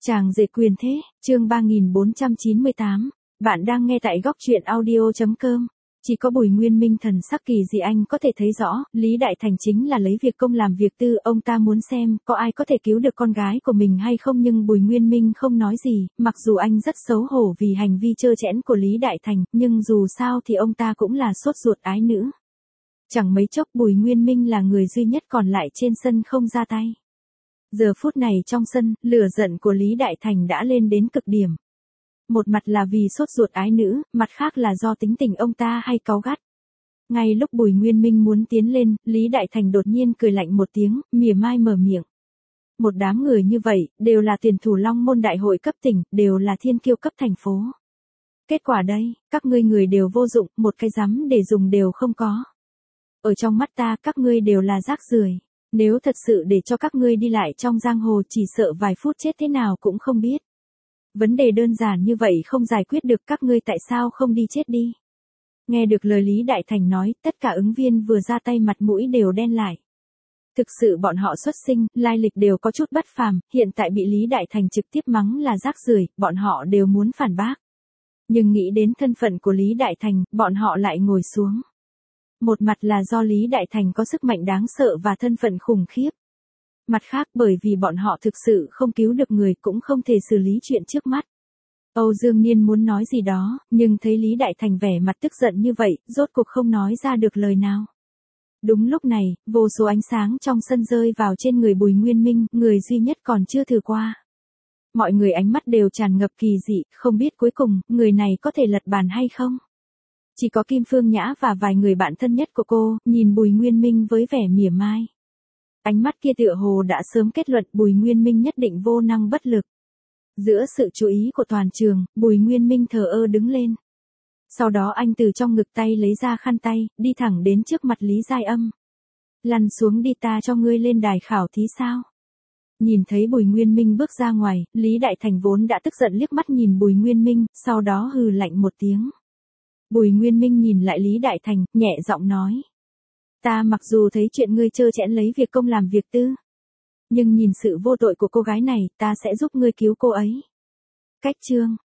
Chàng rể quyền thế, chương 3498. Bạn đang nghe tại góc truyện audio.com. Chỉ có Bùi Nguyên Minh thần sắc kỳ dị anh có thể thấy rõ, Lý Đại Thành chính là lấy việc công làm việc tư, ông ta muốn xem có ai có thể cứu được con gái của mình hay không, nhưng Bùi Nguyên Minh không nói gì, mặc dù anh rất xấu hổ vì hành vi trơ trẽn của Lý Đại Thành, nhưng dù sao thì ông ta cũng là sốt ruột ái nữ. Chẳng mấy chốc Bùi Nguyên Minh là người duy nhất còn lại trên sân không ra tay. Giờ phút này trong sân, lửa giận của Lý Đại Thành đã lên đến cực điểm. Một mặt là vì sốt ruột ái nữ, mặt khác là do tính tình ông ta hay cáu gắt. Ngay lúc Bùi Nguyên Minh muốn tiến lên, Lý Đại Thành đột nhiên cười lạnh một tiếng, mỉa mai mở miệng. Một đám người như vậy, đều là tuyển thủ Long Môn Đại hội cấp tỉnh, đều là thiên kiêu cấp thành phố. Kết quả đây, các ngươi người đều vô dụng, một cái rắm để dùng đều không có. Ở trong mắt ta các ngươi đều là rác rưởi. Nếu thật sự để cho các ngươi đi lại trong giang hồ chỉ sợ vài phút chết thế nào cũng không biết. Vấn đề đơn giản như vậy không giải quyết được, các ngươi tại sao không đi chết đi. Nghe được lời Lý Đại Thành nói, tất cả ứng viên vừa ra tay mặt mũi đều đen lại. Thực sự bọn họ xuất sinh, lai lịch đều có chút bất phàm, hiện tại bị Lý Đại Thành trực tiếp mắng là rác rưởi, bọn họ đều muốn phản bác. Nhưng nghĩ đến thân phận của Lý Đại Thành, bọn họ lại ngồi xuống. Một mặt là do Lý Đại Thành có sức mạnh đáng sợ và thân phận khủng khiếp. Mặt khác bởi vì bọn họ thực sự không cứu được người, cũng không thể xử lý chuyện trước mắt. Âu Dương Niên muốn nói gì đó, nhưng thấy Lý Đại Thành vẻ mặt tức giận như vậy, rốt cuộc không nói ra được lời nào. Đúng lúc này, vô số ánh sáng trong sân rơi vào trên người Bùi Nguyên Minh, người duy nhất còn chưa thử qua. Mọi người ánh mắt đều tràn ngập kỳ dị, không biết cuối cùng, người này có thể lật bàn hay không. Chỉ có Kim Phương Nhã và vài người bạn thân nhất của cô, nhìn Bùi Nguyên Minh với vẻ mỉa mai. Ánh mắt kia tựa hồ đã sớm kết luận Bùi Nguyên Minh nhất định vô năng bất lực. Giữa sự chú ý của toàn trường, Bùi Nguyên Minh thờ ơ đứng lên. Sau đó anh từ trong ngực tay lấy ra khăn tay, đi thẳng đến trước mặt Lý Giai Âm. Lăn xuống đi, ta cho ngươi lên đài khảo thí sao? Nhìn thấy Bùi Nguyên Minh bước ra ngoài, Lý Đại Thành vốn đã tức giận liếc mắt nhìn Bùi Nguyên Minh, sau đó hừ lạnh một tiếng. Bùi Nguyên Minh nhìn lại Lý Đại Thành, nhẹ giọng nói. Ta mặc dù thấy chuyện ngươi trơ trẽn lấy việc công làm việc tư. Nhưng nhìn sự vô tội của cô gái này, ta sẽ giúp ngươi cứu cô ấy. Cách chương.